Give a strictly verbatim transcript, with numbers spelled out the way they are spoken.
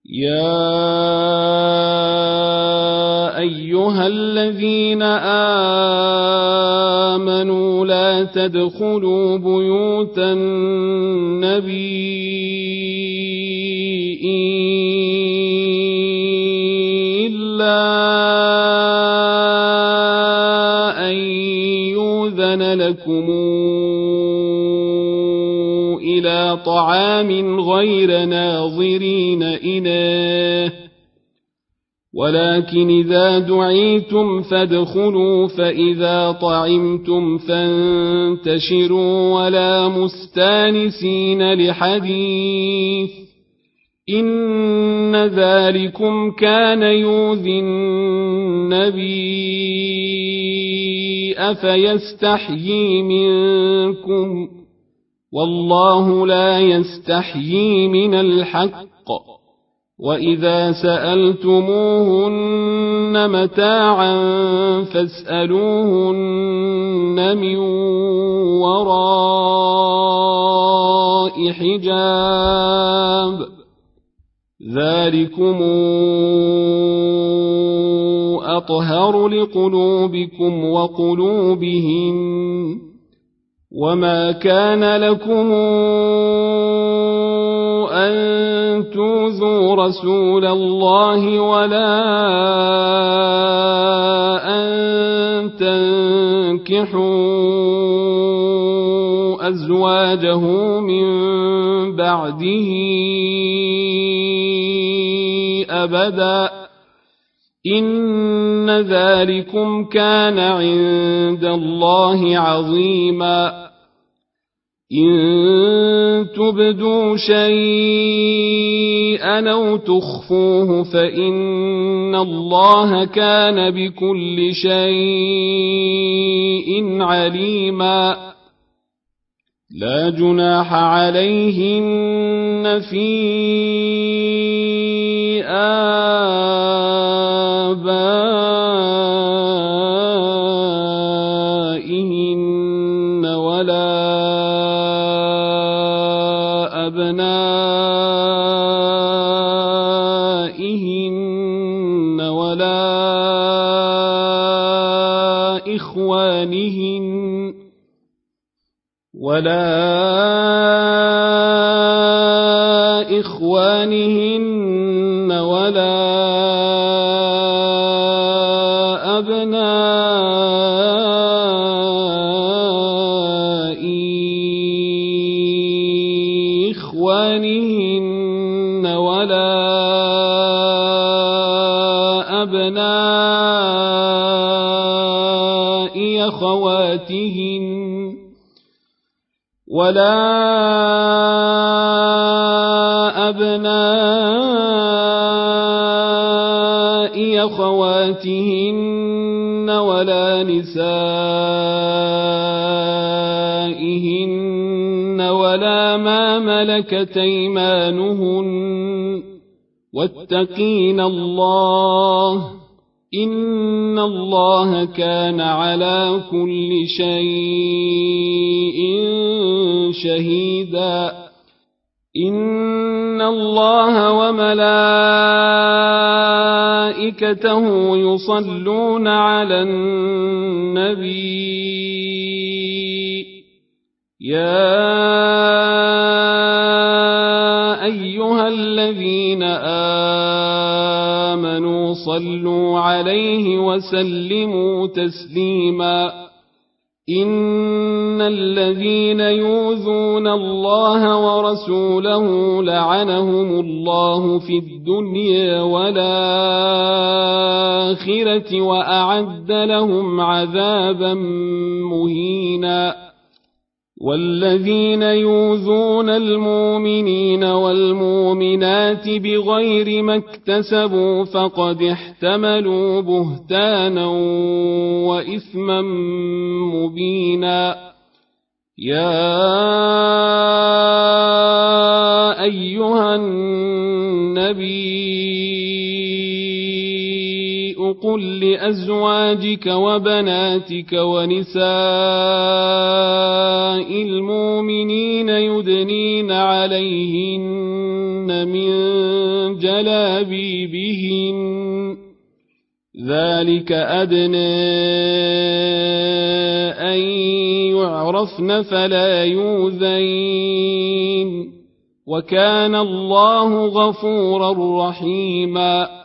يا أيها الذين آمنوا لا تدخلوا بيوت النبي إلا أن يؤذن لكم إلى طعام غير ناظرين إناه ولكن إذا دعيتم فادخلوا فإذا طعمتم فانتشروا ولا مستانسين لحديث إن ذلكم كان يؤذي النبي أفيستحيي منكم والله لا يستحيي من الحق وإذا سألتموهن متاعا فاسألوهن من وراء حجاب ذلكم أطهر لقلوبكم وقلوبهم وما كان لكم أن تؤذوا رسول الله ولا أن تنكحوا أزواجه من بعده أبدا إن ذلكم كان عند الله عظيما إن تبدوا شيئا أو تخفوه فإن الله كان بكل شيء عليما لا جناح عليهن في آبائهن ولا أبنائهن ولا إخوانهن ولا إخوانهن ولا أبناء إخوانهن ولا أبناء أخواتهن ولا أبناء أخواتهن ولا نسائهن ولا ما ملكت أيمانهن واتقين الله إن الله كان على كل شيء شهيدا إن الله وملائكته يصلون على النبي يا أيها الذين آمنوا صلوا عليه وسلموا تسليما إن الذين يؤذون الله ورسوله لعنهم الله في الدنيا والآخرة وأعد لهم عذابا مهينا والذين يؤذون المؤمنين والمؤمنات بغير ما اكتسبوا فقد احتملوا بهتانا وإثما مبينا يا أيها النبي قل لأزواجك وبناتك ونساء المؤمنين يدنين عليهن من جلابيبهن ذلك أدنى أن يعرفن فلا يؤذين وكان الله غفورا رحيما